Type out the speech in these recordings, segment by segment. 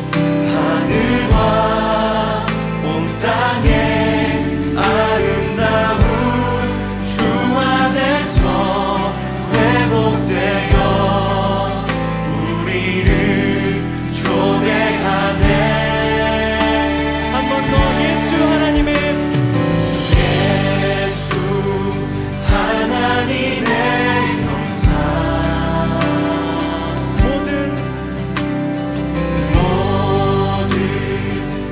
하늘과 온 땅에 아름다운 주 안에서 회복되어 우리를 초대하네. 한 번 더 예수 하나님의 형상 모든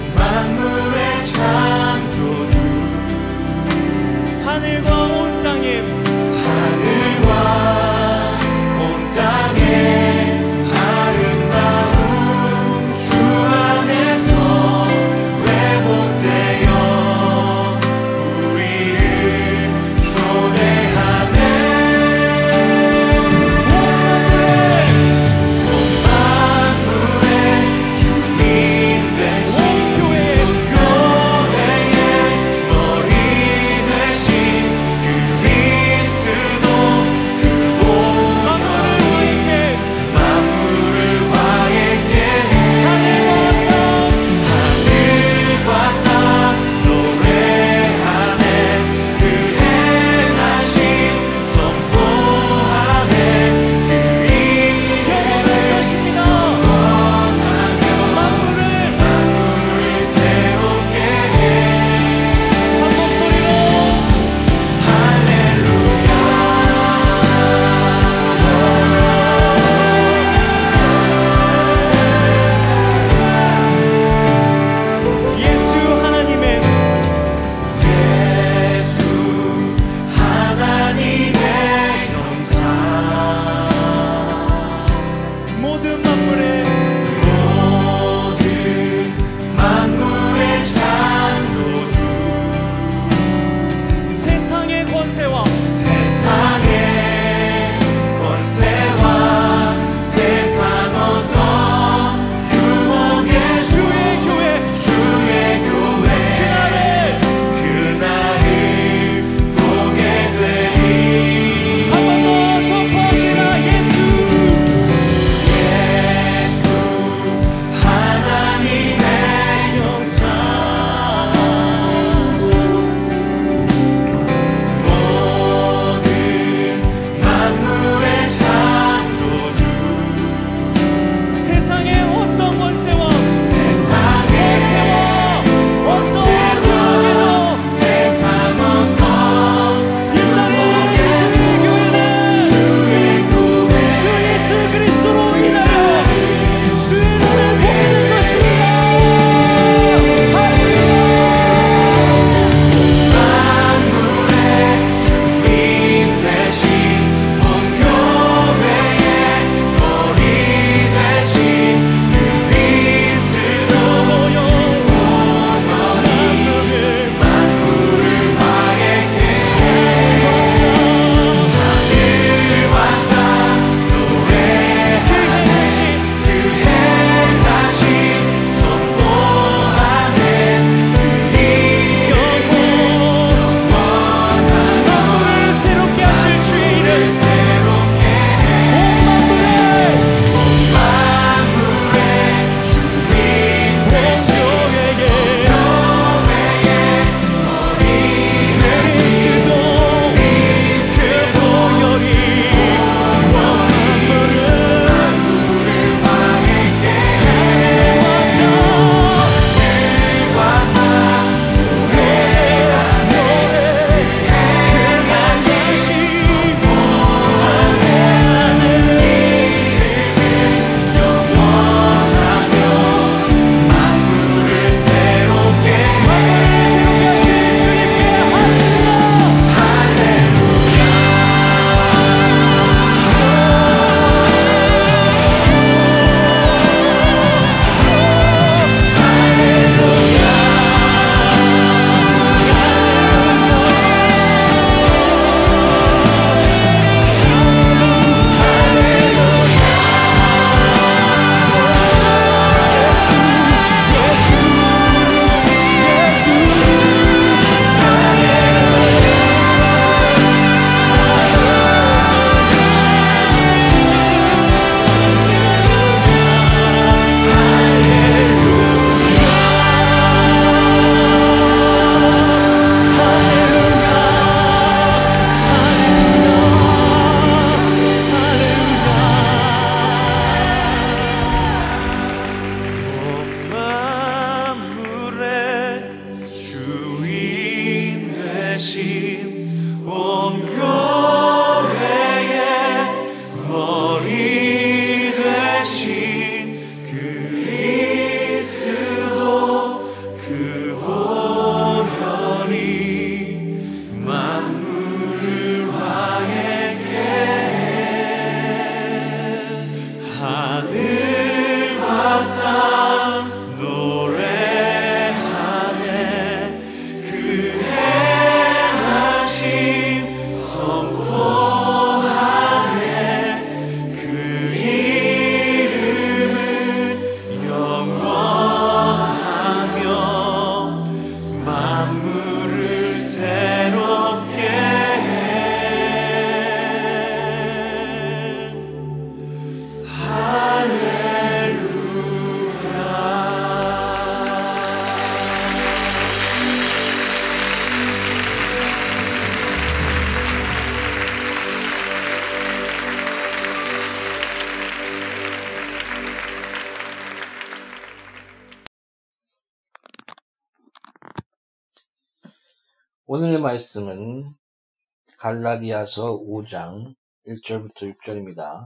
오늘의 말씀은 갈라디아서 5장 1절부터 6절입니다.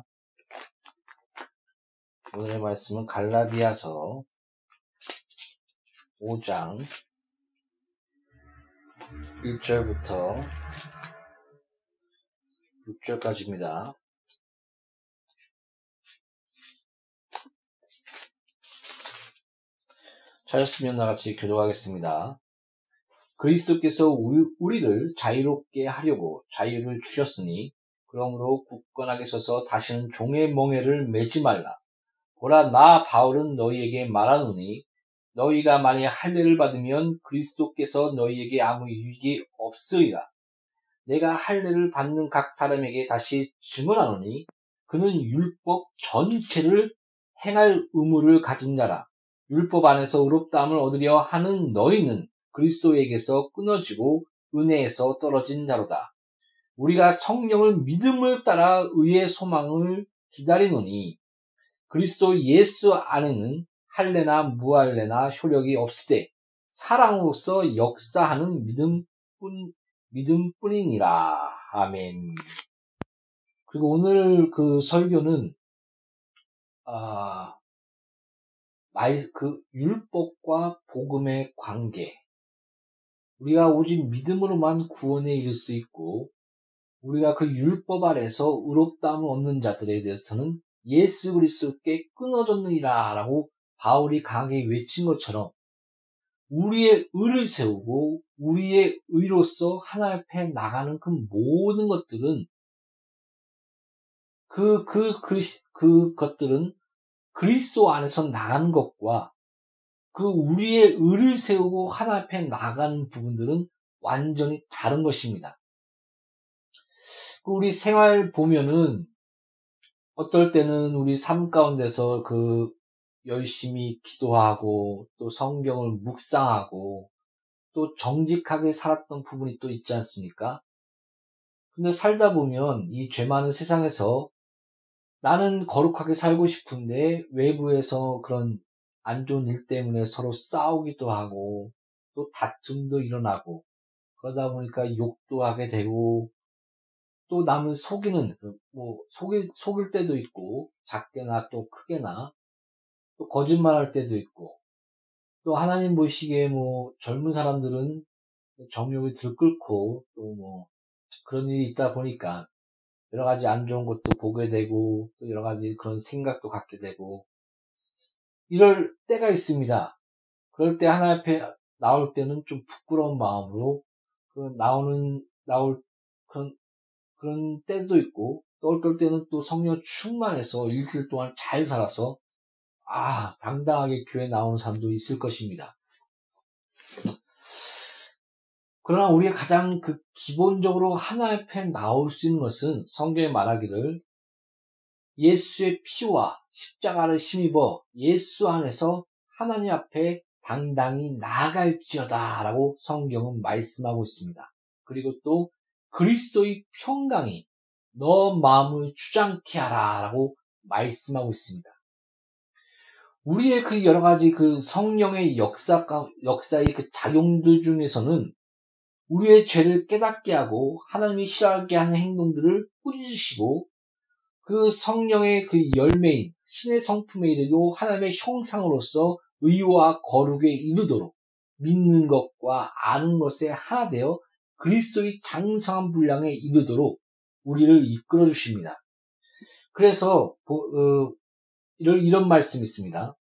오늘의 말씀은 갈라디아서 5장 1절부터 6절까지입니다. 찾았으면 나같이 교독하겠습니다. 그리스도께서 우리를 자유롭게 하려고 자유를 주셨으니 그러므로 굳건하게 서서 다시는 종의 멍에를 매지 말라. 보라, 나 바울은 너희에게 말하노니 너희가 만일 할례를 받으면 그리스도께서 너희에게 아무 유익이 없으리라. 내가 할례를 받는 각 사람에게 다시 증언하노니 그는 율법 전체를 행할 의무를 가진 자라. 율법 안에서 의롭다함을 얻으려 하는 너희는 그리스도에게서 끊어지고 은혜에서 떨어진 자로다. 우리가 성령을 믿음을 따라 의의 소망을 기다리노니 그리스도 예수 안에는 할례나 무할례나 효력이 없으되 사랑으로서 역사하는 믿음뿐이니라. 아멘. 그리고 오늘 그 설교는 율법과 복음의 관계, 우리가 오직 믿음으로만 구원에 이를 수 있고 우리가 그 율법 아래서 의롭다함을 얻는 자들에 대해서는 예수 그리스도께 끊어졌느니라 라고 바울이 강하게 외친 것처럼 우리의 의를 세우고 우리의 의로서 하나님 앞에 나가는 그 모든 것들은 그것들은 그리스도 안에서 나가는 것과 그 우리의 의를 세우고 하나님 앞에 나가는 부분들은 완전히 다른 것입니다. 우리 생활 보면은 어떨 때는 우리 삶 가운데서 열심히 기도하고 또 성경을 묵상하고 또 정직하게 살았던 부분이 또 있지 않습니까? 근데 살다 보면 이 죄 많은 세상에서 나는 거룩하게 살고 싶은데 외부에서 그런 안 좋은 일 때문에 서로 싸우기도 하고 또 다툼도 일어나고 그러다 보니까 욕도 하게 되고 또 남을 속이는 속일 때도 있고 작게나 또 크게나 또 거짓말할 때도 있고 또 하나님 보시기에 젊은 사람들은 정욕이 들끓고 또 그런 일이 있다 보니까 여러 가지 안 좋은 것도 보게 되고 또 여러 가지 그런 생각도 갖게 되고 이럴 때가 있습니다. 그럴 때 하나님 앞에 나올 때는 좀 부끄러운 마음으로 나올 그런 때도 있고 또 어떨 때는 또 성령 충만해서 일주일 동안 잘 살아서 당당하게 교회 나오는 사람도 있을 것입니다. 그러나 우리가 가장 기본적으로 하나님 앞에 나올 수 있는 것은 성경에 말하기를 예수의 피와 십자가를 힘입어 예수 안에서 하나님 앞에 당당히 나아갈지어다 라고 성경은 말씀하고 있습니다. 그리고 또 그리스도의 평강이 너 마음을 주장케 하라 라고 말씀하고 있습니다. 우리의 여러 가지 성령의 역사의 작용들 중에서는 우리의 죄를 깨닫게 하고 하나님이 싫어하게 하는 행동들을 꾸짖으시고 그 성령의 열매인 신의 성품에 이르고 하나님의 형상으로서 의와 거룩에 이르도록 믿는 것과 아는 것에 하나 되어 그리스도의 장성한 분량에 이르도록 우리를 이끌어 주십니다. 그래서 이런 말씀이 있습니다.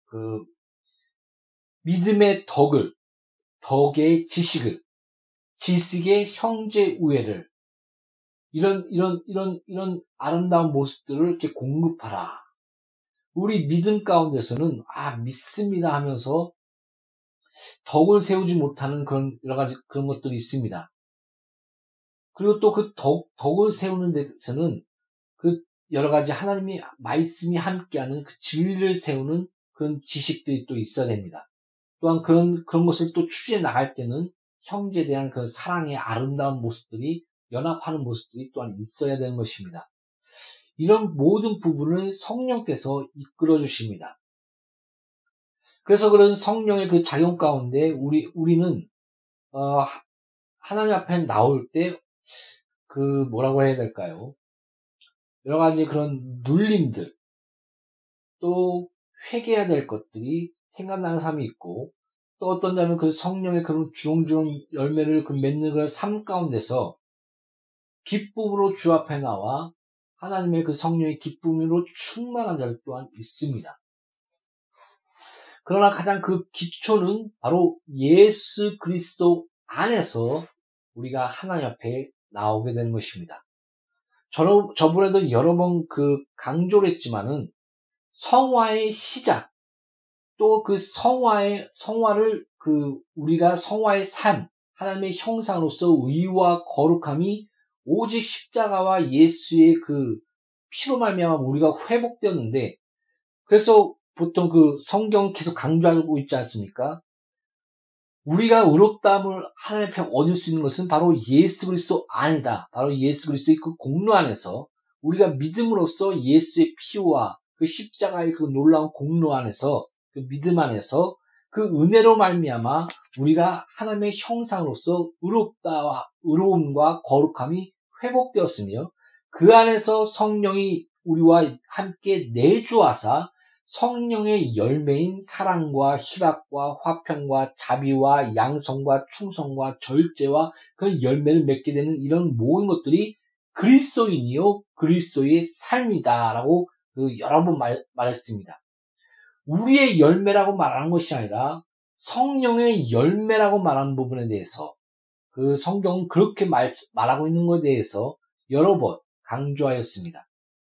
믿음의 덕의 지식을, 지식의 형제 우애를, 이런 아름다운 모습들을 이렇게 공급하라. 우리 믿음 가운데서는, 믿습니다 하면서 덕을 세우지 못하는 여러 가지 그런 것들이 있습니다. 그리고 또 덕을 세우는 데서는 여러 가지 하나님이 말씀이 함께하는 진리를 세우는 그런 지식들이 또 있어야 됩니다. 또한 그런 것을 또 추진해 나갈 때는 형제에 대한 사랑의 아름다운 모습들이 연합하는 모습들이 또한 있어야 되는 것입니다. 이런 모든 부분을 성령께서 이끌어 주십니다. 그래서 그런 성령의 작용 가운데 우리는 하나님 앞에 나올 때, 뭐라고 해야 될까요? 여러 가지 그런 눌림들, 또 회개해야 될 것들이 생각나는 삶이 있고, 또 어떤 자는 그 성령의 그런 주렁주렁 열매를 맺는 그 삶 가운데서 기쁨으로 주 앞에 나와 하나님의 그 성령의 기쁨으로 충만한 자들 또한 있습니다. 그러나 가장 그 기초는 바로 예수 그리스도 안에서 우리가 하나님 앞에 나오게 되는 것입니다. 저번에도 여러 번 강조를 했지만은 성화의 시작, 또 그 성화를 우리가 성화의 삶, 하나님의 형상으로서 의와 거룩함이 오직 십자가와 예수의 피로 말미암아 우리가 회복되었는데, 그래서 보통 성경 계속 강조하고 있지 않습니까? 우리가 의롭다함을 하나님 앞에 얻을 수 있는 것은 바로 예수 그리스도 안이다. 바로 예수 그리스도의 그 공로 안에서 우리가 믿음으로써 예수의 피와 그 십자가의 그 놀라운 공로 안에서, 그 믿음 안에서 그 은혜로 말미암아 우리가 하나님의 형상으로서 의로움과 거룩함이 회복되었으며, 그 안에서 성령이 우리와 함께 내주하사 성령의 열매인 사랑과 희락과 화평과 자비와 양성과 충성과 절제와 그 열매를 맺게 되는 이런 모든 것들이 그리스도인이요 그리스도의 삶이다라고 여러 번 말했습니다. 우리의 열매라고 말하는 것이 아니라 성령의 열매라고 말하는 부분에 대해서 성경은 그렇게 말하고 있는 것에 대해서 여러 번 강조하였습니다.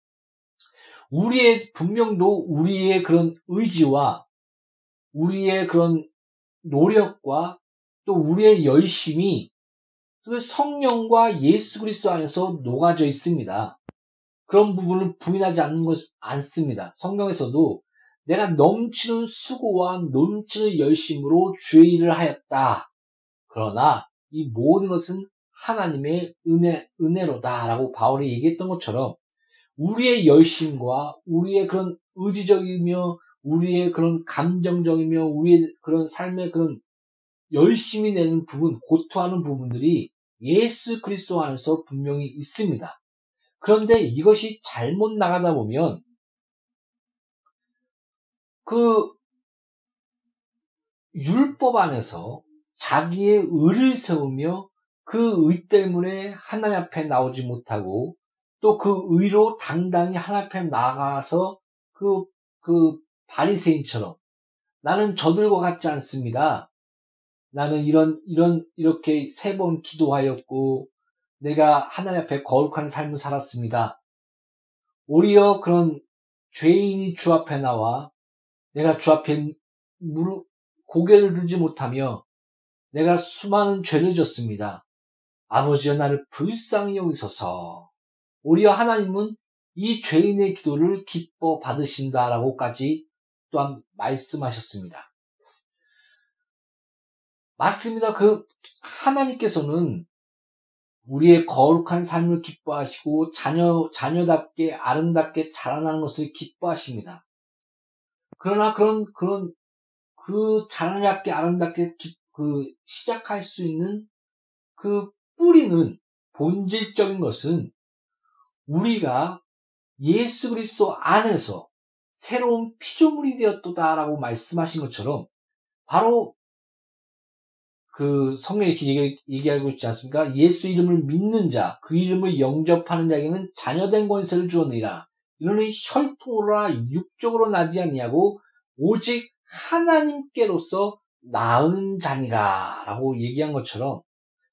분명도 우리의 그런 의지와 우리의 그런 노력과 또 우리의 열심이 성령과 예수 그리스도 안에서 녹아져 있습니다. 그런 부분을 부인하지 않습니다. 성경에서도 내가 넘치는 수고와 넘치는 열심으로 주의 일을 하였다. 그러나 이 모든 것은 하나님의 은혜로다라고 바울이 얘기했던 것처럼, 우리의 열심과 우리의 그런 의지적이며 우리의 그런 감정적이며 우리의 그런 삶의 그런 열심히 내는 부분, 고투하는 부분들이 예수 그리스도 안에서 분명히 있습니다. 그런데 이것이 잘못 나가다 보면 율법 안에서 자기의 의를 세우며 그 의 때문에 하나님 앞에 나오지 못하고, 또 그 의로 당당히 하나님 앞에 나가서 바리새인처럼 나는 저들과 같지 않습니다. 나는 이렇게 3번 기도하였고 내가 하나님 앞에 거룩한 삶을 살았습니다. 오히려 그런 죄인이 주 앞에 나와 내가 주 앞에 고개를 들지 못하며 내가 수많은 죄를 졌습니다. 아버지여 나를 불쌍히 여기소서. 오히려 하나님은 이 죄인의 기도를 기뻐 받으신다라고까지 또한 말씀하셨습니다. 맞습니다. 하나님께서는 우리의 거룩한 삶을 기뻐하시고 자녀답게 아름답게 자라나는 것을 기뻐하십니다. 그러나 자녀답게 아름답게 시작할 수 있는 뿌리는, 본질적인 것은 우리가 예수 그리스도 안에서 새로운 피조물이 되었도다라고 말씀하신 것처럼, 바로 성경에 이렇게 얘기하고 있지 않습니까? 예수 이름을 믿는 자, 그 이름을 영접하는 자에게는 자녀된 권세를 주었느니라. 이러니 혈통으로나 육적으로 나지 아니하고 오직 하나님께로서 낳은 자니라 라고 얘기한 것처럼,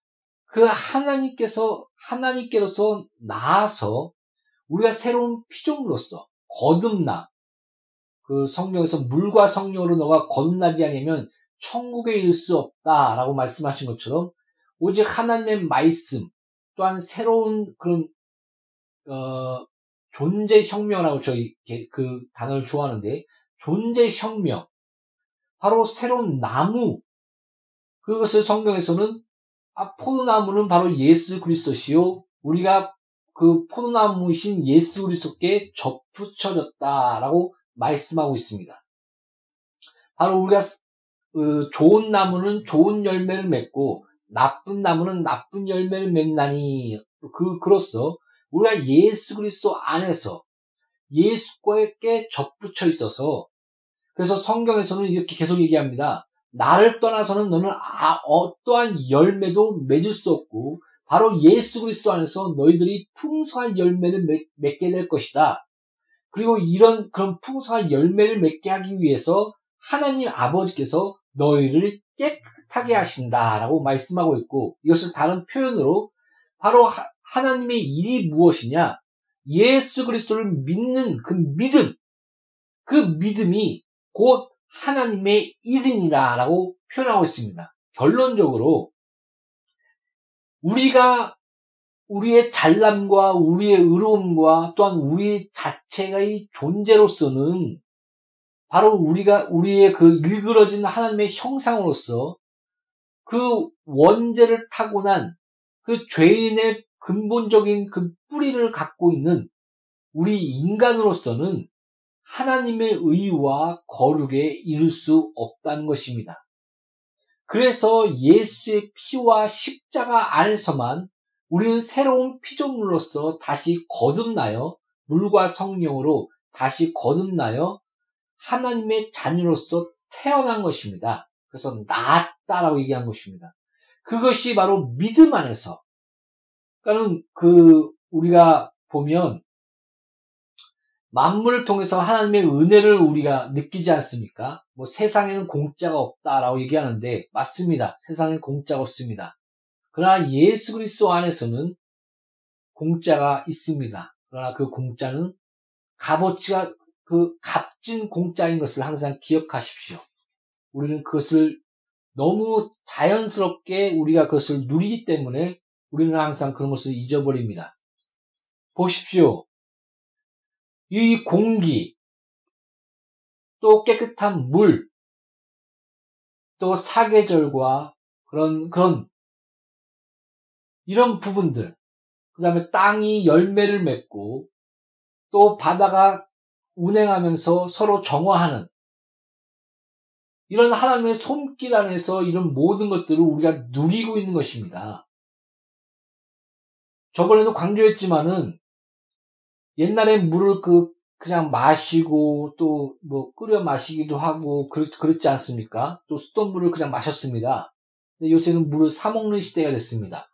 하나님께로서 나아서 우리가 새로운 피조물로서 거듭나, 성경에서 물과 성령으로 너가 거듭나지 않으면 천국에 이를 수 없다라고 말씀하신 것처럼, 오직 하나님의 말씀 또한 새로운 존재혁명이라고 저희 단어를 좋아하는데, 존재혁명, 바로 새로운 나무, 그것을 성경에서는 포도나무는 바로 예수 그리스도시요 우리가 포도나무이신 예수 그리스도께 접붙여졌다라고 말씀하고 있습니다. 바로 우리가 좋은 나무는 좋은 열매를 맺고 나쁜 나무는 나쁜 열매를 맺나니 그로써 우리가 예수 그리스도 안에서 예수께 접붙여 있어서 그래서 성경에서는 이렇게 계속 얘기합니다. 나를 떠나서는 너는 어떠한 열매도 맺을 수 없고 바로 예수 그리스도 안에서 너희들이 풍성한 열매를 맺게 될 것이다. 그리고 그런 풍성한 열매를 맺게 하기 위해서 하나님 아버지께서 너희를 깨끗하게 하신다라고 말씀하고 있고 이것을 다른 표현으로 바로 하나님의 일이 무엇이냐? 예수 그리스도를 믿는 그 믿음이 곧 하나님의 일이니다라고 표현하고 있습니다. 결론적으로 우리의 잘남과 우리의 의로움과 또한 우리 자체의 존재로서는 바로 우리의 그 일그러진 하나님의 형상으로서 그 원죄를 타고난 그 죄인의 근본적인 그 뿌리를 갖고 있는 우리 인간으로서는 하나님의 의와 거룩에 이를 수 없다는 것입니다. 그래서 예수의 피와 십자가 안에서만 우리는 새로운 피조물로서 다시 거듭나여 물과 성령으로 다시 거듭나여 하나님의 자녀로서 태어난 것입니다. 그래서 나았다라고 얘기한 것입니다. 그것이 바로 믿음 안에서 그러니까는 우리가 보면 만물을 통해서 하나님의 은혜를 우리가 느끼지 않습니까? 세상에는 공짜가 없다라고 얘기하는데 맞습니다. 세상엔 공짜가 없습니다. 그러나 예수 그리스도 안에서는 공짜가 있습니다. 그러나 그 공짜는 값어치가 값진 공짜인 것을 항상 기억하십시오. 우리는 그것을 너무 자연스럽게 우리가 그것을 누리기 때문에 우리는 항상 그런 것을 잊어버립니다. 보십시오. 이 공기, 또 깨끗한 물, 또 사계절과 이런 부분들, 그 다음에 땅이 열매를 맺고, 또 바다가 운행하면서 서로 정화하는, 이런 하나님의 손길 안에서 이런 모든 것들을 우리가 누리고 있는 것입니다. 저번에도 강조했지만은, 옛날에 물을 그냥 마시고, 또 끓여 마시기도 하고, 그렇지 않습니까? 또 수돗물을 그냥 마셨습니다. 근데 요새는 물을 사먹는 시대가 됐습니다.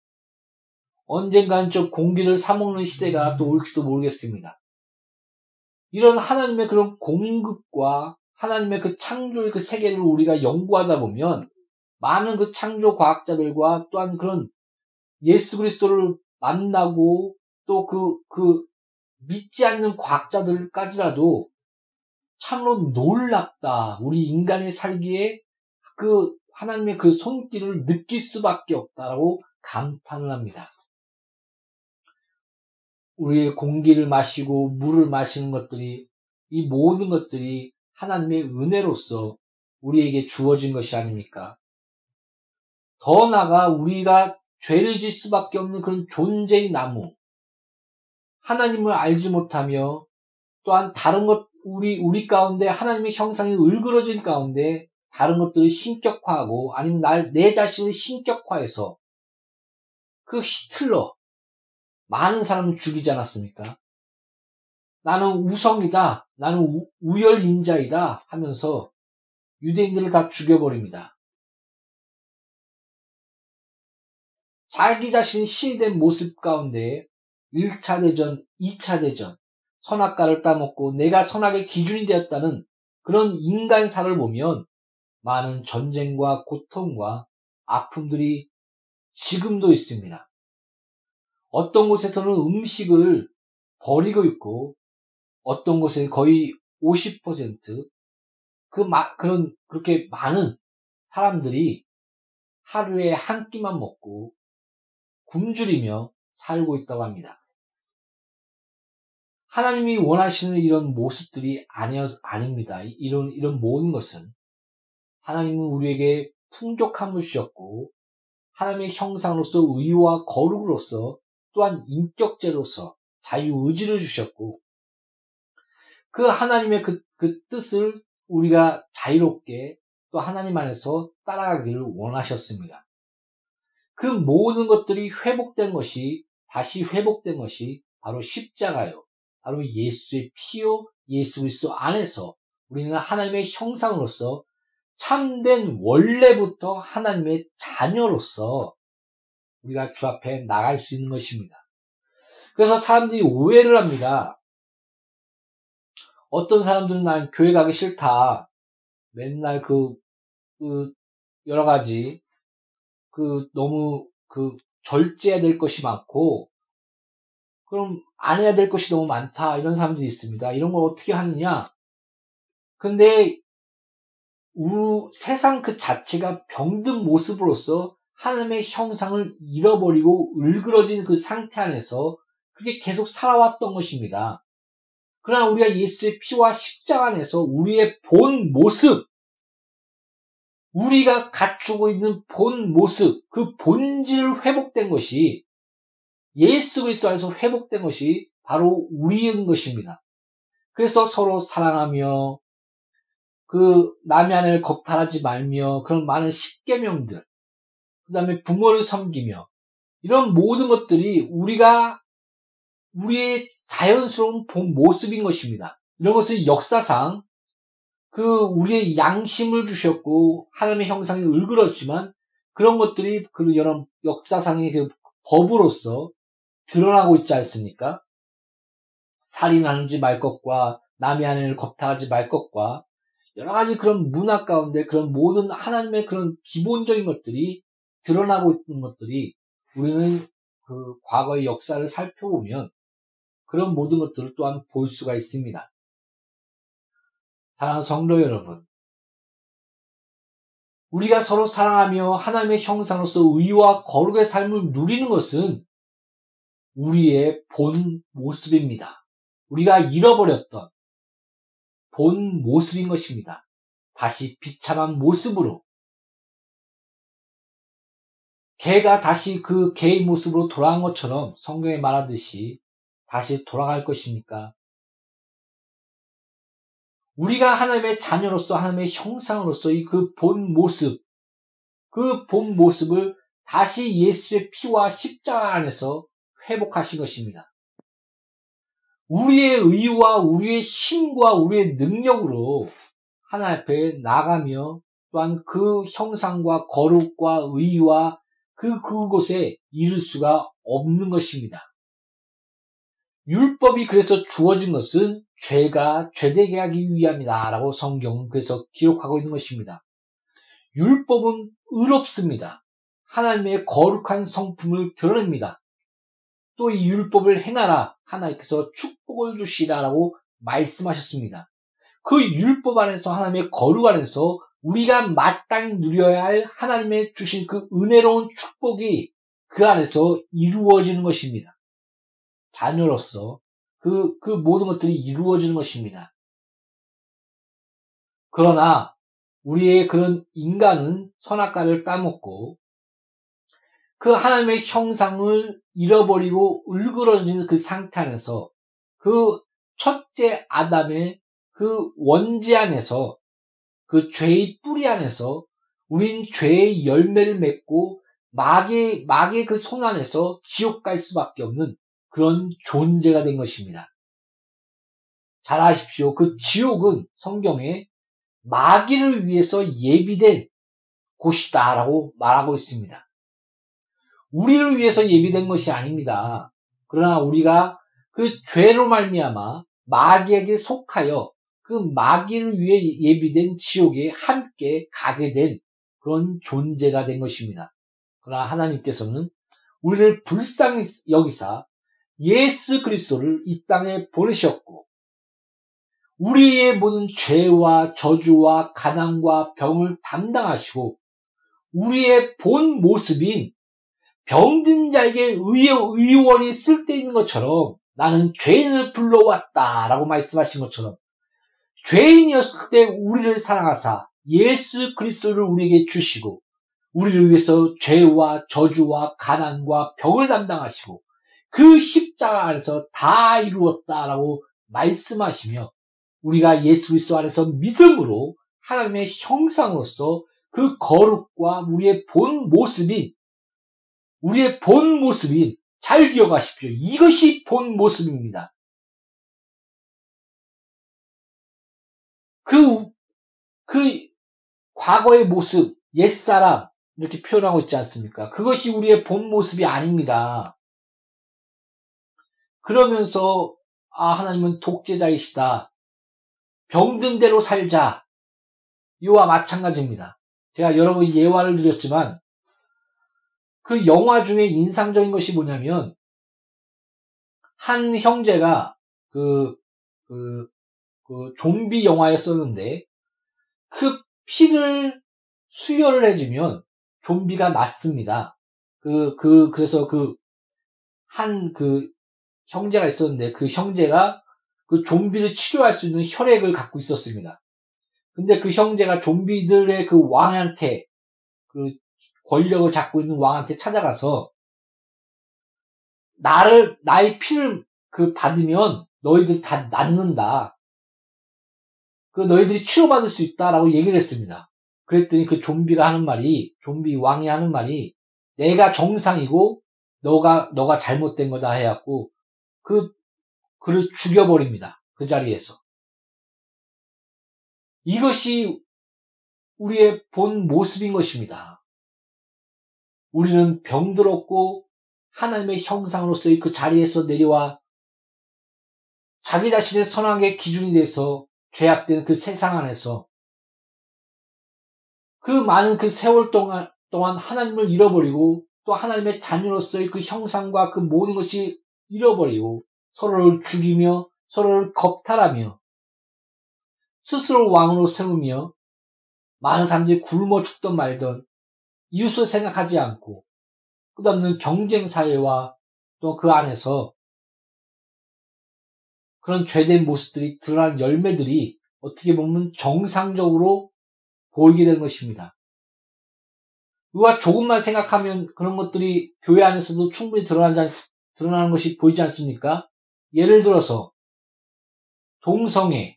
언젠가는 저 공기를 사먹는 시대가 또 올지도 모르겠습니다. 이런 하나님의 그런 공급과 하나님의 그 창조의 그 세계를 우리가 연구하다 보면 많은 그 창조 과학자들과 또한 그런 예수 그리스도를 만나고 또 믿지 않는 과학자들까지라도 참으로 놀랍다. 우리 인간이 살기에 그 하나님의 그 손길을 느낄 수밖에 없다라고 감탄을 합니다. 우리의 공기를 마시고 물을 마시는 것들이 이 모든 것들이 하나님의 은혜로서 우리에게 주어진 것이 아닙니까? 더 나아가 우리가 죄를 질 수밖에 없는 그런 존재의 나무, 하나님을 알지 못하며 또한 다른 것 우리 가운데 하나님의 형상이 을그러진 가운데 다른 것들을 신격화하고 아니면 내 자신을 신격화해서 그 히틀러 많은 사람을 죽이지 않았습니까? 나는 우성이다. 나는 우열인자이다 하면서 유대인들을 다 죽여버립니다. 자기 자신이 신이 된 모습 가운데 1차 대전, 2차 대전, 선악과를 따먹고 내가 선악의 기준이 되었다는 그런 인간사를 보면 많은 전쟁과 고통과 아픔들이 지금도 있습니다. 어떤 곳에서는 음식을 버리고 있고 어떤 곳에 거의 50% 그렇게 많은 사람들이 하루에 한 끼만 먹고 굶주리며 살고 있다고 합니다. 하나님이 원하시는 이런 모습들이 아닙니다. 이런 모든 것은 하나님은 우리에게 풍족함을 주셨고 하나님의 형상으로서 의와 거룩으로서 또한 인격제로서 자유의지를 주셨고 그 하나님의 그 뜻을 우리가 자유롭게 또 하나님 안에서 따라가기를 원하셨습니다. 그 모든 것들이 회복된 것이, 다시 회복된 것이 바로 십자가요. 바로 예수의 피요, 예수 그리스도 안에서 우리는 하나님의 형상으로서 참된 원래부터 하나님의 자녀로서 우리가 주 앞에 나갈 수 있는 것입니다. 그래서 사람들이 오해를 합니다. 어떤 사람들은 난 교회 가기 싫다. 맨날 여러 가지, 너무 절제해야 될 것이 많고, 그럼 안 해야 될 것이 너무 많다. 이런 사람들이 있습니다. 이런 걸 어떻게 하느냐? 근데, 세상 그 자체가 병든 모습으로서 하나님의 형상을 잃어버리고 을그러진 그 상태 안에서 그렇게 계속 살아왔던 것입니다. 그러나 우리가 예수의 피와 십자가 안에서 우리의 본 모습, 우리가 갖추고 있는 본 모습, 그 본질 회복된 것이, 예수 그리스도 안에서 회복된 것이 바로 우리인 것입니다. 그래서 서로 사랑하며, 남의 아내를 겁탈하지 말며, 그런 많은 십계명들, 그 다음에 부모를 섬기며, 이런 모든 것들이 우리의 자연스러운 본 모습인 것입니다. 이런 것을 역사상 우리의 양심을 주셨고 하나님의 형상이 을그렀지만 그런 것들이 여러 역사상의 법으로서 드러나고 있지 않습니까? 살인하지 말 것과 남의 아내를 겁탈하지 말 것과 여러 가지 그런 문화 가운데 그런 모든 하나님의 그런 기본적인 것들이 드러나고 있는 것들이 우리는 과거의 역사를 살펴보면 그런 모든 것들을 또한 볼 수가 있습니다. 사랑하는 성도 여러분, 우리가 서로 사랑하며 하나님의 형상으로서 의와 거룩의 삶을 누리는 것은 우리의 본 모습입니다. 우리가 잃어버렸던 본 모습인 것입니다. 다시 비참한 모습으로 개가 다시 그 개의 모습으로 돌아간 것처럼 성경에 말하듯이 다시 돌아갈 것입니까? 우리가 하나님의 자녀로서 하나님의 형상으로서의 그 본 모습을 다시 예수의 피와 십자가 안에서 회복하신 것입니다. 우리의 의와 우리의 힘과 우리의 능력으로 하나님 앞에 나가며 또한 그 형상과 거룩과 의와 그곳에 이를 수가 없는 것입니다. 율법이 그래서 주어진 것은 죄가 죄되게 하기 위함이다 라고 성경은 그래서 기록하고 있는 것입니다. 율법은 의롭습니다. 하나님의 거룩한 성품을 드러냅니다. 또 이 율법을 행하라 하나님께서 축복을 주시라라고 말씀하셨습니다. 그 율법 안에서 하나님의 거룩 안에서 우리가 마땅히 누려야 할 하나님의 주신 그 은혜로운 축복이 그 안에서 이루어지는 것입니다. 자녀로서 그 모든 것들이 이루어지는 것입니다. 그러나 우리의 그런 인간은 선악과를 따먹고 그 하나님의 형상을 잃어버리고 울그러지는 그 상태 안에서 그 첫째 아담의 그 원죄 안에서 그 죄의 뿌리 안에서 우린 죄의 열매를 맺고 마귀의 그 손 안에서 지옥 갈 수밖에 없는 그런 존재가 된 것입니다. 잘 아십시오. 그 지옥은 성경에 마귀를 위해서 예비된 곳이다라고 말하고 있습니다. 우리를 위해서 예비된 것이 아닙니다. 그러나 우리가 그 죄로 말미암아 마귀에게 속하여 그 마귀를 위해 예비된 지옥에 함께 가게 된 그런 존재가 된 것입니다. 그러나 하나님께서는 우리를 불쌍히 여기사 예수 그리스도를 이 땅에 보내셨고 우리의 모든 죄와 저주와 가난과 병을 담당하시고 우리의 본 모습인 병든 자에게 의원이 쓸데있는 것처럼 나는 죄인을 불러왔다라고 말씀하신 것처럼 죄인이었을 때 우리를 사랑하사 예수 그리스도를 우리에게 주시고 우리를 위해서 죄와 저주와 가난과 병을 담당하시고 그 십자가 안에서 다 이루었다라고 말씀하시며 우리가 예수 그리스도 안에서 믿음으로 하나님의 형상으로서 그 거룩과 우리의 본 모습인 우리의 본 모습인, 잘 기억하십시오. 이것이 본 모습입니다. 그 과거의 모습, 옛사람, 이렇게 표현하고 있지 않습니까? 그것이 우리의 본 모습이 아닙니다. 그러면서, 하나님은 독재자이시다. 병든 대로 살자. 이와 마찬가지입니다. 제가 여러 번 예화를 드렸지만, 그 영화 중에 인상적인 것이 뭐냐면, 한 형제가 좀비 영화였었는데, 그 피를 수혈을 해주면 좀비가 낫습니다. 그래서 형제가 있었는데, 그 형제가 그 좀비를 치료할 수 있는 혈액을 갖고 있었습니다. 근데 그 형제가 좀비들의 그 왕한테, 그 권력을 잡고 있는 왕한테 찾아가서, 나의 피를 받으면 너희들 다 낫는다. 너희들이 치료받을 수 있다라고 얘기를 했습니다. 그랬더니 그 좀비 왕이 하는 말이, 내가 정상이고, 너가 잘못된 거다 해갖고, 그를 죽여버립니다. 그 자리에서. 이것이 우리의 본 모습인 것입니다. 우리는 병들었고, 하나님의 형상으로서의 그 자리에서 내려와, 자기 자신의 선악의 기준이 돼서 죄악된 그 세상 안에서 그 많은 그 세월 동안 하나님을 잃어버리고 또 하나님의 자녀로서의 그 형상과 그 모든 것이 잃어버리고 서로를 죽이며 서로를 겁탈하며 스스로 왕으로 세우며 많은 사람들이 굶어 죽던 말던 이웃을 생각하지 않고 끝없는 경쟁 사회와 또 그 안에서 그런 죄된 모습들이 드러난 열매들이 어떻게 보면 정상적으로 보이게 된 것입니다. 우리가 조금만 생각하면 그런 것들이 교회 안에서도 충분히 드러나는 것이 보이지 않습니까? 예를 들어서 동성애,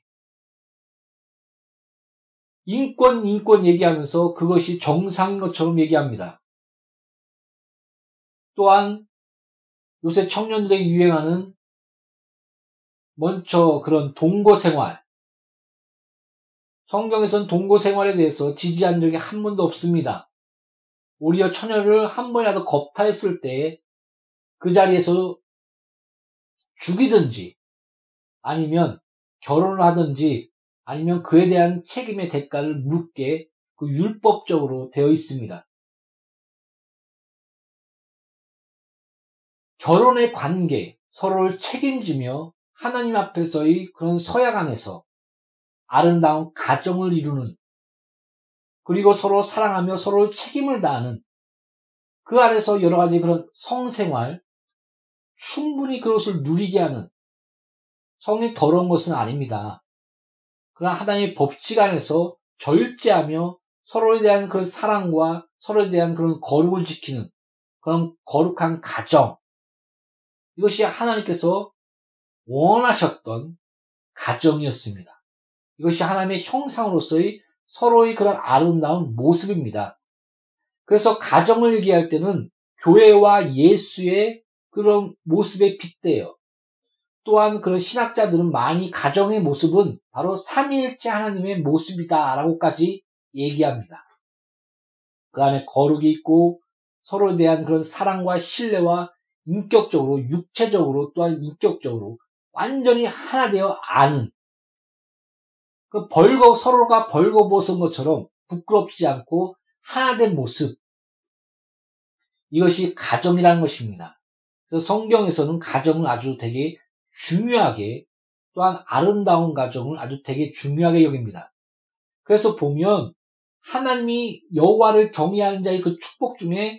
인권 얘기하면서 그것이 정상인 것처럼 얘기합니다. 또한 요새 청년들에게 유행하는 먼저 그런 동거생활. 성경에서는 동거생활에 대해서 지지한 적이 한 번도 없습니다. 오히려 처녀를 한 번이라도 겁탈했을 때 그 자리에서 죽이든지 아니면 결혼을 하든지 아니면 그에 대한 책임의 대가를 묻게 율법적으로 되어 있습니다. 결혼의 관계, 서로를 책임지며 하나님 앞에서의 그런 서약 안에서 아름다운 가정을 이루는, 그리고 서로 사랑하며 서로 책임을 다하는 그 안에서 여러 가지 그런 성생활, 충분히 그것을 누리게 하는, 성이 더러운 것은 아닙니다. 그러나 하나님의 법칙 안에서 절제하며 서로에 대한 그런 사랑과 서로에 대한 그런 거룩을 지키는 그런 거룩한 가정, 이것이 하나님께서 원하셨던 가정이었습니다. 이것이 하나님의 형상으로서의 서로의 그런 아름다운 모습입니다. 그래서 가정을 얘기할 때는 교회와 예수의 그런 모습에 빗대요. 또한 그런 신학자들은 많이 가정의 모습은 바로 삼위일체 하나님의 모습이다라고까지 얘기합니다. 그 안에 거룩이 있고 서로에 대한 그런 사랑과 신뢰와 인격적으로, 육체적으로 또한 인격적으로 완전히 하나 되어 아는, 서로가 벌거벗은 것처럼 부끄럽지 않고 하나 된 모습, 이것이 가정이라는 것입니다. 그래서 성경에서는 가정을 아주 되게 중요하게, 또한 아름다운 가정을 아주 되게 중요하게 여깁니다. 그래서 보면 하나님이 여호와를 경외하는 자의 그 축복 중에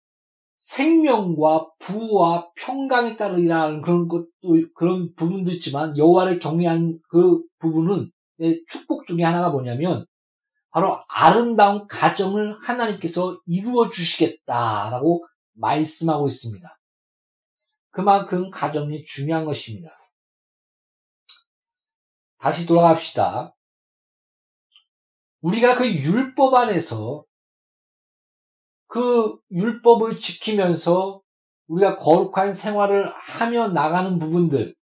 생명과 부와 평강에 따르리라는 그런 부분도 있지만, 여호와를 경외하는 그 부분은 축복 중에 하나가 뭐냐면 바로 아름다운 가정을 하나님께서 이루어 주시겠다라고 말씀하고 있습니다. 그만큼 가정이 중요한 것입니다. 다시 돌아갑시다. 우리가 그 율법 안에서 그 율법을 지키면서 우리가 거룩한 생활을 하며 나가는 부분들.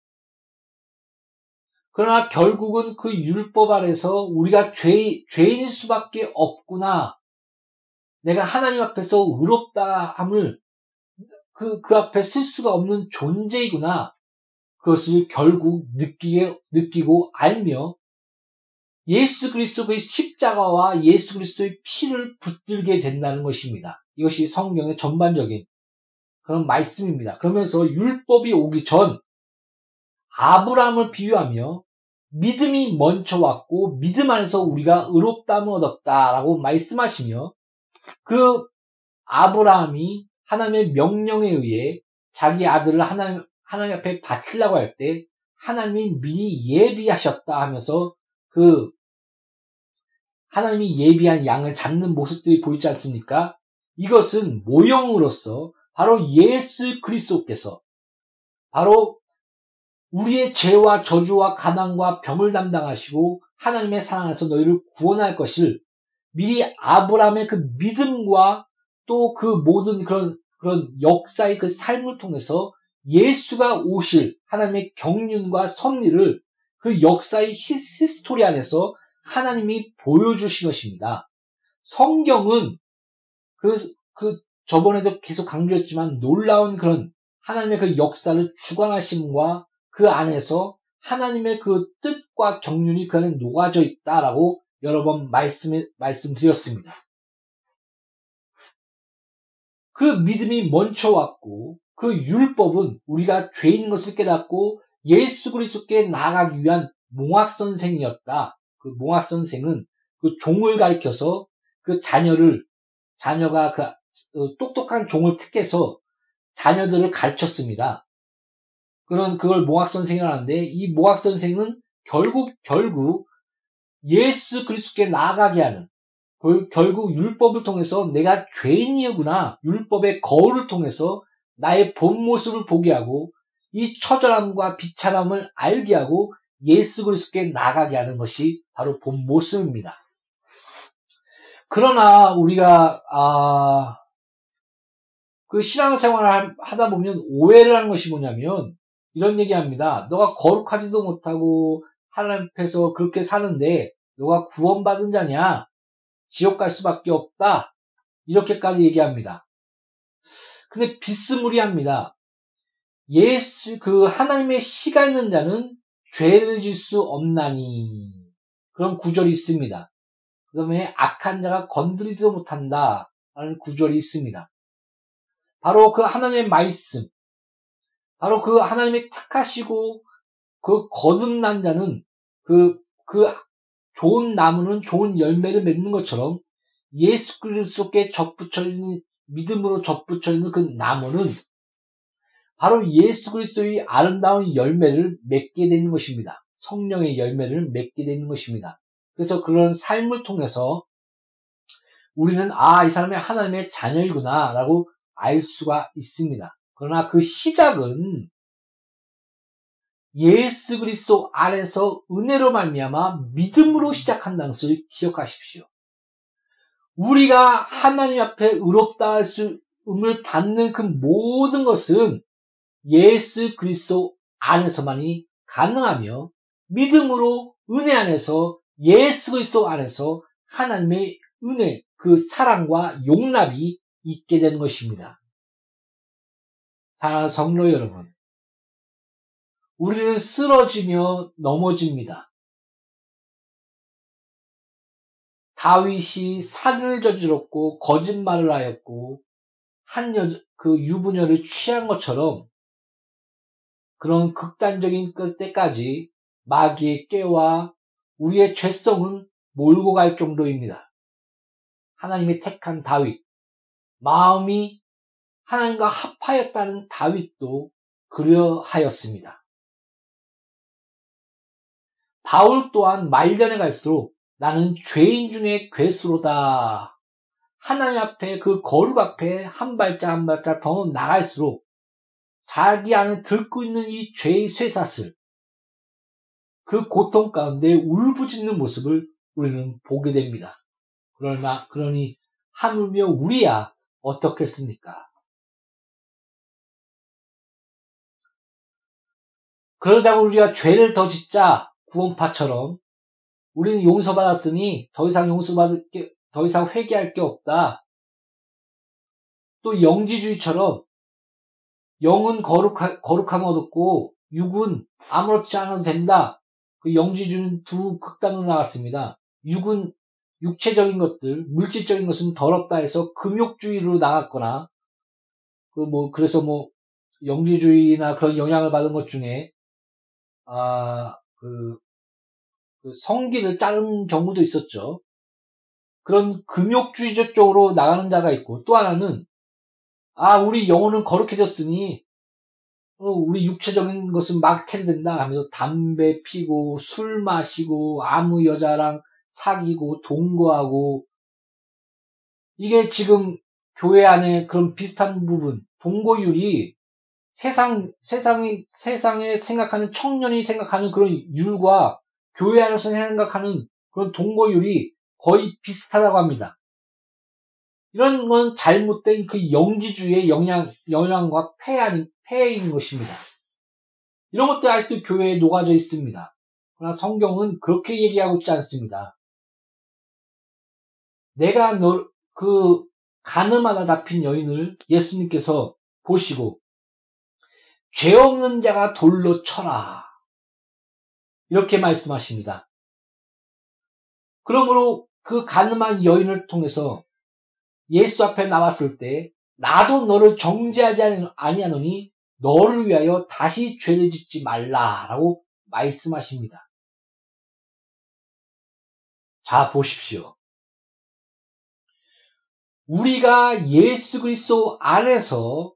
그러나 결국은 그 율법 아래서 우리가 죄인일 수밖에 없구나. 내가 하나님 앞에서 의롭다함을 그 앞에 쓸 수가 없는 존재이구나. 그것을 결국 느끼고 알며 예수 그리스도의 십자가와 예수 그리스도의 피를 붙들게 된다는 것입니다. 이것이 성경의 전반적인 그런 말씀입니다. 그러면서 율법이 오기 전 아브라함을 비유하며 믿음이 먼저 왔고 믿음 안에서 우리가 의롭다함을 얻었다라고 말씀하시며 그 아브라함이 하나님의 명령에 의해 자기 아들을 하나님 앞에 바치려고 할 때 하나님이 미리 예비하셨다 하면서 그 하나님이 예비한 양을 잡는 모습들이 보이지 않습니까? 이것은 모형으로서 바로 예수 그리스도께서 바로 우리의 죄와 저주와 가난과 병을 담당하시고 하나님의 사랑 안에서 너희를 구원할 것을 미리 아브라함의 그 믿음과 또 그 모든 그런 역사의 그 삶을 통해서 예수가 오실 하나님의 경륜과 섭리를 그 역사의 히스토리 안에서 하나님이 보여주신 것입니다. 성경은 저번에도 계속 강조했지만 놀라운 그런 하나님의 그 역사를 주관하심과 그 안에서 하나님의 그 뜻과 경륜이 그 안에 녹아져 있다라고 여러 번 말씀드렸습니다. 그 믿음이 먼저 왔고 그 율법은 우리가 죄인 것을 깨닫고 예수 그리스도께 나아가기 위한 몽학선생이었다. 그 몽학선생은 그 종을 가리켜서 그 자녀가 그 똑똑한 종을 택해서 자녀들을 가르쳤습니다. 그걸 몽학선생이라고 하는데 이 몽학선생은 결국 예수 그리스도께 나아가게 하는 결국 율법을 통해서 내가 죄인이구나 율법의 거울을 통해서 나의 본 모습을 보게 하고 이 처절함과 비참함을 알게 하고 예수 그리스도께 나아가게 하는 것이 바로 본 모습입니다. 그러나 우리가 그 신앙생활을 하다 보면 오해를 하는 것이 뭐냐면 이런 얘기합니다. 너가 거룩하지도 못하고 하나님 앞에서 그렇게 사는데 너가 구원받은 자냐? 지옥 갈 수밖에 없다. 이렇게까지 얘기합니다. 근데 비스무리합니다. 하나님의 씨가 있는 자는 죄를 질 수 없나니. 그런 구절이 있습니다. 그 다음에 악한 자가 건드리지도 못한다. 라는 구절이 있습니다. 바로 그 하나님의 말씀. 바로 그 하나님의 택하시고 그 거듭난 자는 그 좋은 나무는 좋은 열매를 맺는 것처럼 예수 그리스도께 믿음으로 접붙여 있는 그 나무는 바로 예수 그리스도의 아름다운 열매를 맺게 되는 것입니다. 성령의 열매를 맺게 되는 것입니다. 그래서 그런 삶을 통해서 우리는 이 사람이 하나님의 자녀이구나 라고 알 수가 있습니다. 그러나 그 시작은 예수 그리스도 안에서 은혜로 말미암아 믿음으로 시작한다는 것을 기억하십시오. 우리가 하나님 앞에 의롭다 할수음을 받는 그 모든 것은 예수 그리스도 안에서만이 가능하며 믿음으로 은혜 안에서 예수 그리스도 안에서 하나님의 은혜, 그 사랑과 용납이 있게 되는 것입니다. 사랑하는 성도 여러분, 우리는 쓰러지며 넘어집니다. 다윗이 살인을 저질렀고 거짓말을 하였고 그 유부녀를 취한 것처럼 그런 극단적인 때까지 마귀의 꾀와 우리의 죄성은 몰고 갈 정도입니다. 하나님이 택한 다윗, 마음이 하나님과 합하였다는 다윗도 그러하였습니다. 바울 또한 말년에 갈수록 나는 죄인 중에 괴수로다. 하나님 앞에 그 거룩 앞에 한 발짝 한 발짝 더 나갈수록 자기 안에 들고 있는 이 죄의 쇠사슬, 그 고통 가운데 울부짖는 모습을 우리는 보게 됩니다. 그러니 하물며 우리야 어떻겠습니까? 그러다가 우리가 죄를 더 짓자 구원파처럼 우리는 용서받았으니 더 이상 회개할 게 없다. 또 영지주의처럼 영은 거룩함 얻었고 육은 아무렇지 않아도 된다. 그 영지주의는 두 극단으로 나갔습니다. 육은 육체적인 것들, 물질적인 것은 더럽다 해서 금욕주의로 나갔거나 그래서 영지주의나 그런 영향을 받은 것 중에 그 성기를 자른 경우도 있었죠. 그런 금욕주의적 쪽으로 나가는 자가 있고, 또 하나는 우리 영혼은 거룩해졌으니 우리 육체적인 것은 막 해도 된다 하면서 담배 피고 술 마시고 아무 여자랑 사귀고 동거하고, 이게 지금 교회 안에 그런 비슷한 부분, 동거율이 세상에 생각하는 청년이 생각하는 그런 율과 교회 안에서 생각하는 그런 동거율이 거의 비슷하다고 합니다. 이런 건 잘못된 그 영지주의의 영향과 폐해인 것입니다. 이런 것도 아직도 교회에 녹아져 있습니다. 그러나 성경은 그렇게 얘기하고 있지 않습니다. 내가 그 가늠하다 잡힌 여인을 예수님께서 보시고 죄 없는 자가 돌로 쳐라, 이렇게 말씀하십니다. 그러므로 그 가늠한 여인을 통해서 예수 앞에 나왔을 때 나도 너를 정죄하지 아니하노니 너를 위하여 다시 죄를 짓지 말라라고 말씀하십니다. 자, 보십시오. 우리가 예수 그리스도 안에서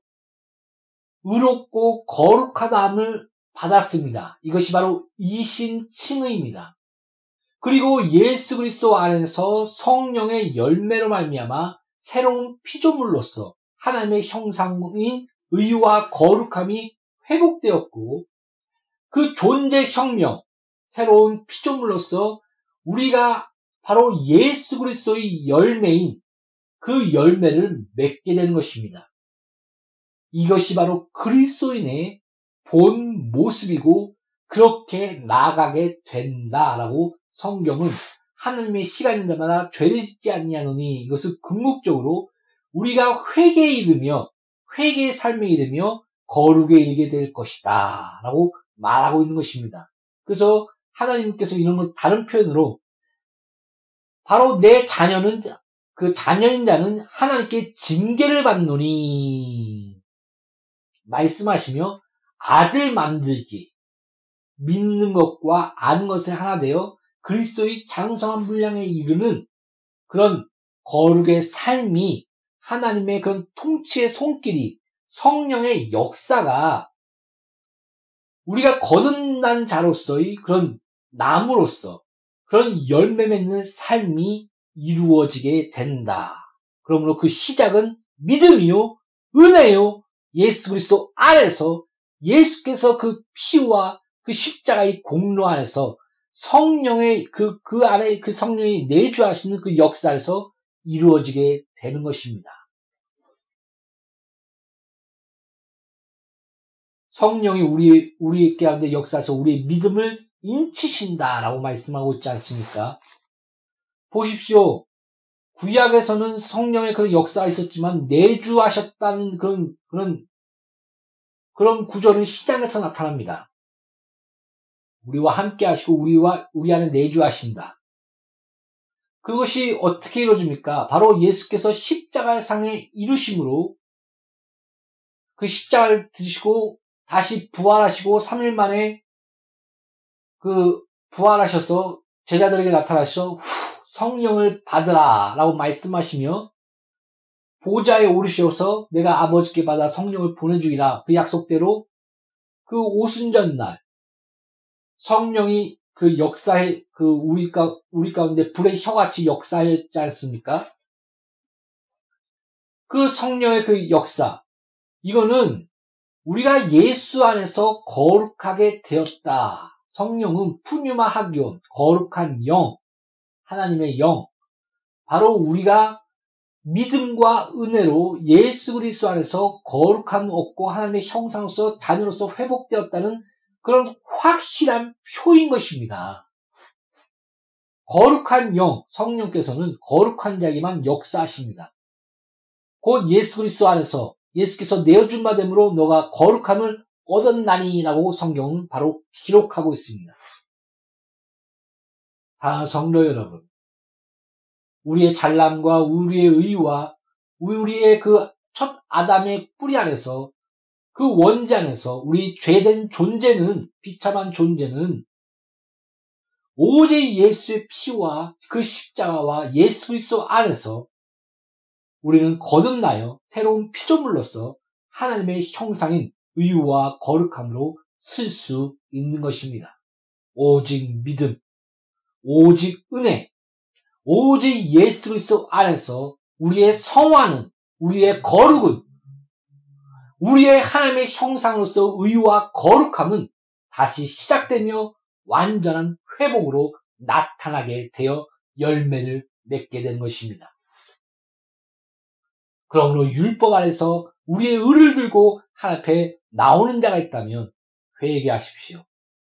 의롭고 거룩하다함을 받았습니다. 이것이 바로 이신칭의입니다. 그리고 예수 그리스도 안에서 성령의 열매로 말미암아 새로운 피조물로서 하나님의 형상인 의와 거룩함이 회복되었고, 그 존재 혁명, 새로운 피조물로서 우리가 바로 예수 그리스도의 열매인 그 열매를 맺게 되는 것입니다. 이것이 바로 그리스도인의 본 모습이고 그렇게 나아가게 된다라고 성경은 하나님의 시간인 자마다 죄를 짓지 아니하노니, 이것을 궁극적으로 우리가 회개에 이르며 회개의 삶에 이르며 거룩에 이르게 될 것이다 라고 말하고 있는 것입니다. 그래서 하나님께서 이런 것을 다른 표현으로 바로 내 자녀는, 그 자녀인 자는 하나님께 징계를 받노니 말씀하시며 아들 만들기, 믿는 것과 아는 것을 하나 되어 그리스도의 장성한 분량에 이르는 그런 거룩의 삶이, 하나님의 그런 통치의 손길이, 성령의 역사가 우리가 거듭난 자로서의 그런 나무로서 그런 열매 맺는 삶이 이루어지게 된다. 그러므로 그 시작은 믿음이요, 은혜요, 예수 그리스도 안에서 예수께서 그 피와 그 십자가의 공로 안에서 성령의 그 안에 그 성령이 내주하시는 그 역사에서 이루어지게 되는 것입니다. 성령이 우리 가운데 역사에서 우리의 믿음을 인치신다라고 말씀하고 있지 않습니까? 보십시오. 구약에서는 성령의 그런 역사가 있었지만 내주하셨다는 그런 구절은 신약에서 나타납니다. 우리와 함께 하시고 우리 안에 내주하신다. 그것이 어떻게 이루어집니까? 바로 예수께서 십자가상에 이루심으로 그 십자가를 드시고 다시 부활하시고 3일 만에 그 부활하셔서 제자들에게 나타나셔서 성령을 받으라 라고 말씀하시며 보좌에 오르셔서 내가 아버지께 받아 성령을 보내주리라, 그 약속대로 그 오순절날 성령이 그 역사에 우리 가운데 불의 혀같이 역사했지 않습니까? 그 성령의 그 역사, 이거는 우리가 예수 안에서 거룩하게 되었다. 성령은 푸뉴마 하기온, 거룩한 영, 하나님의 영, 바로 우리가 믿음과 은혜로 예수 그리스도 안에서 거룩함 얻고 하나님의 형상으로서 자녀로서 회복되었다는 그런 확실한 표인 것입니다. 거룩한 영, 성령께서는 거룩한 자에게만 역사하십니다. 곧 예수 그리스도 안에서 예수께서 내어준 바 됨으로 너가 거룩함을 얻었나니라고 성경은 바로 기록하고 있습니다. 사랑하는 성도 여러분, 우리의 잘남과 우리의 의와 우리의 그 첫 아담의 뿌리 안에서 그 원죄 안에서 우리 죄된 존재는, 비참한 존재는 오직 예수의 피와 그 십자가와 예수 그리스도 안에서 우리는 거듭나여 새로운 피조물로서 하나님의 형상인 의와 거룩함으로 쓸 수 있는 것입니다. 오직 믿음, 오직 은혜, 오직 예수 그리스도 안에서 우리의 성화는, 우리의 거룩은, 우리의 하나님의 형상으로서 의와 거룩함은 다시 시작되며 완전한 회복으로 나타나게 되어 열매를 맺게 되는 것입니다. 그러므로 율법 안에서 우리의 의를 들고 하나님 앞에 나오는 자가 있다면 회개하십시오.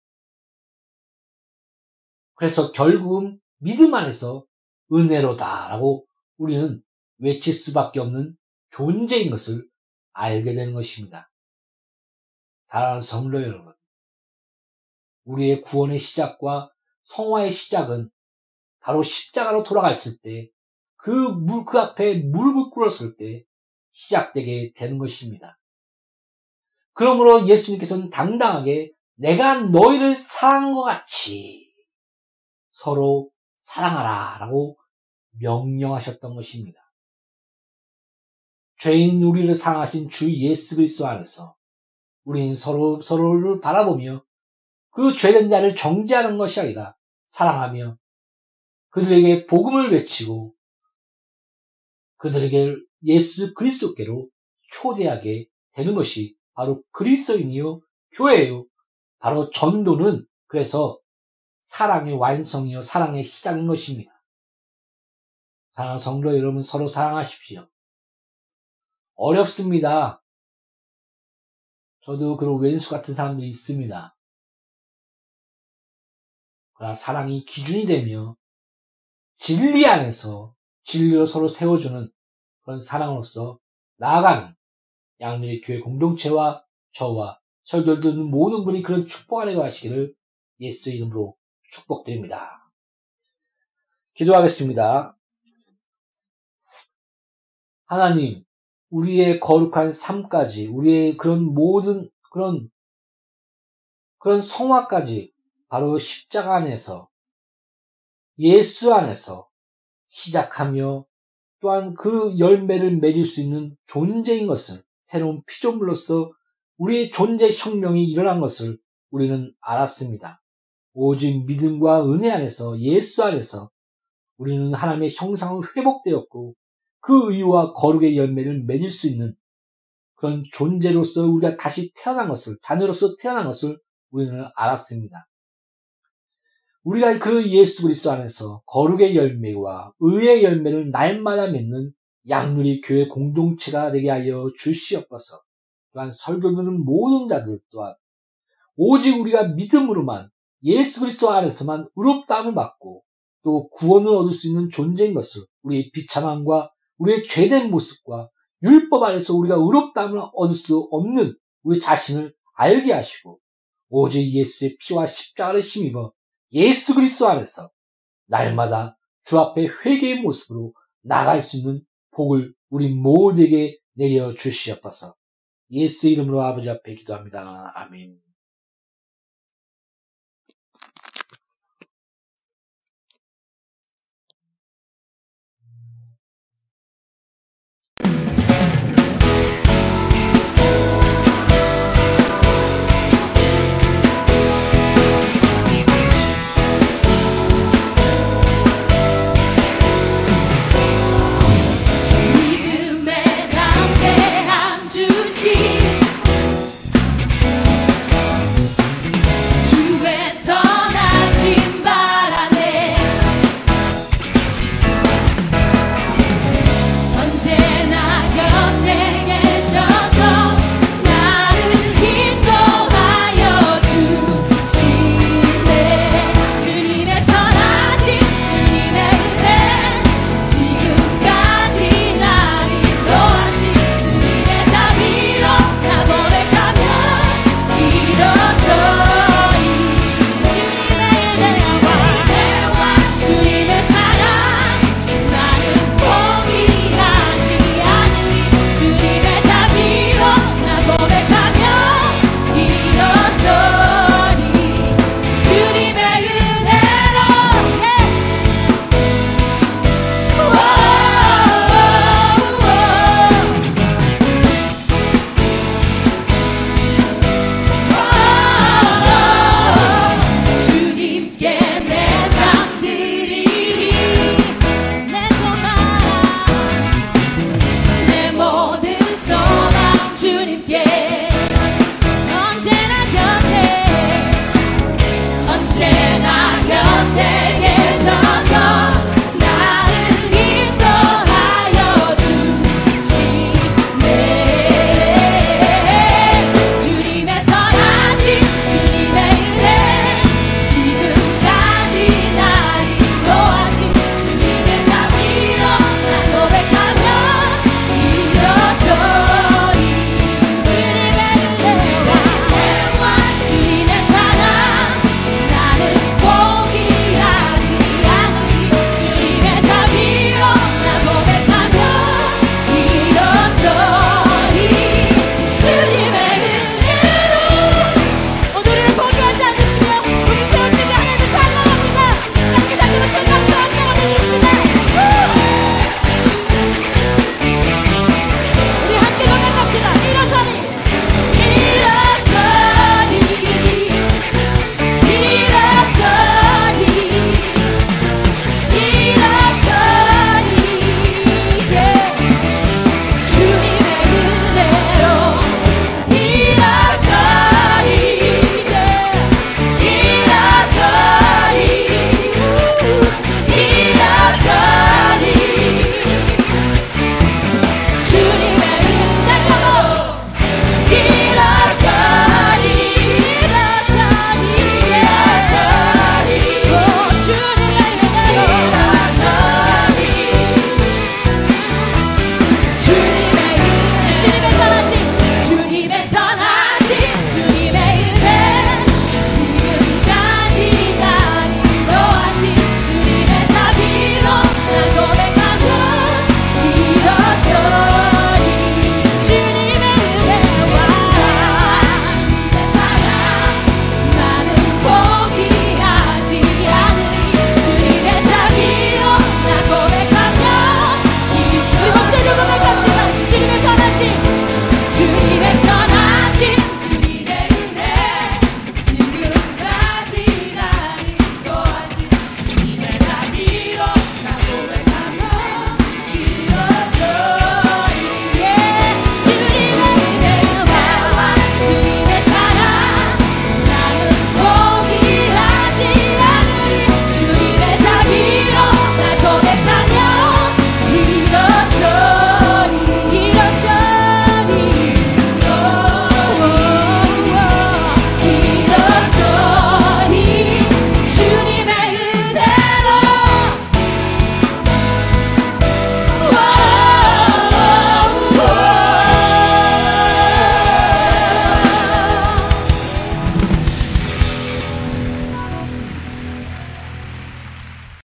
그래서 결국은 믿음 안에서 은혜로다라고 우리는 외칠 수밖에 없는 존재인 것을 알게 되는 것입니다. 사랑하는 성도 여러분, 우리의 구원의 시작과 성화의 시작은 바로 십자가로 돌아갔을 때, 그 앞에 무릎을 꿇었을 때 시작되게 되는 것입니다. 그러므로 예수님께서는 당당하게 내가 너희를 사랑한 것 같이 서로 사랑하라 라고 명령하셨던 것입니다. 죄인 우리를 사랑하신 주 예수 그리스도 안에서 우리는 서로를 바라보며 그 죄된 자를 정죄하는 것이 아니라 사랑하며 그들에게 복음을 외치고 그들에게 예수 그리스도께로 초대하게 되는 것이 바로 그리스도인이요 교회요. 바로 전도는 그래서 사랑의 완성이요 사랑의 시작인 것입니다. 사랑하는 성도 여러분, 서로 사랑하십시오. 어렵습니다. 저도 그런 왼수 같은 사람들이 있습니다. 그러나 사랑이 기준이 되며 진리 안에서 진리로 서로 세워주는 그런 사랑으로서 나아가는 양면의 교회 공동체와 저와 설교를 듣는 모든 분이 그런 축복 안에 가시기를 예수 이름으로 축복드립니다. 기도하겠습니다. 하나님, 우리의 거룩한 삶까지, 우리의 그런 모든 그런 성화까지 바로 십자가 안에서, 예수 안에서 시작하며 또한 그 열매를 맺을 수 있는 존재인 것을, 새로운 피조물로서 우리의 존재 혁명이 일어난 것을 우리는 알았습니다. 오직 믿음과 은혜 안에서, 예수 안에서 우리는 하나님의 형상으로 회복되었고 그 의와 거룩의 열매를 맺을 수 있는 그런 존재로서 우리가 다시 태어난 것을, 자녀로서 태어난 것을 우리는 알았습니다. 우리가 그 예수 그리스도 안에서 거룩의 열매와 의의 열매를 날마다 맺는 양누리 교회 공동체가 되게 하여 주시옵소서. 또한 설교 듣는 모든 자들 또한 오직 우리가 믿음으로만 예수 그리스도 안에서만 의롭다함을 받고 또 구원을 얻을 수 있는 존재인 것을, 우리의 비참함과 우리의 죄된 모습과 율법 안에서 우리가 의롭다함을 얻을 수 없는 우리 자신을 알게 하시고 오직 예수의 피와 십자가를 힘입어 예수 그리스도 안에서 날마다 주 앞에 회개의 모습으로 나갈 수 있는 복을 우리 모두에게 내려 주시옵소서. 예수 이름으로 아버지 앞에 기도합니다. 아멘.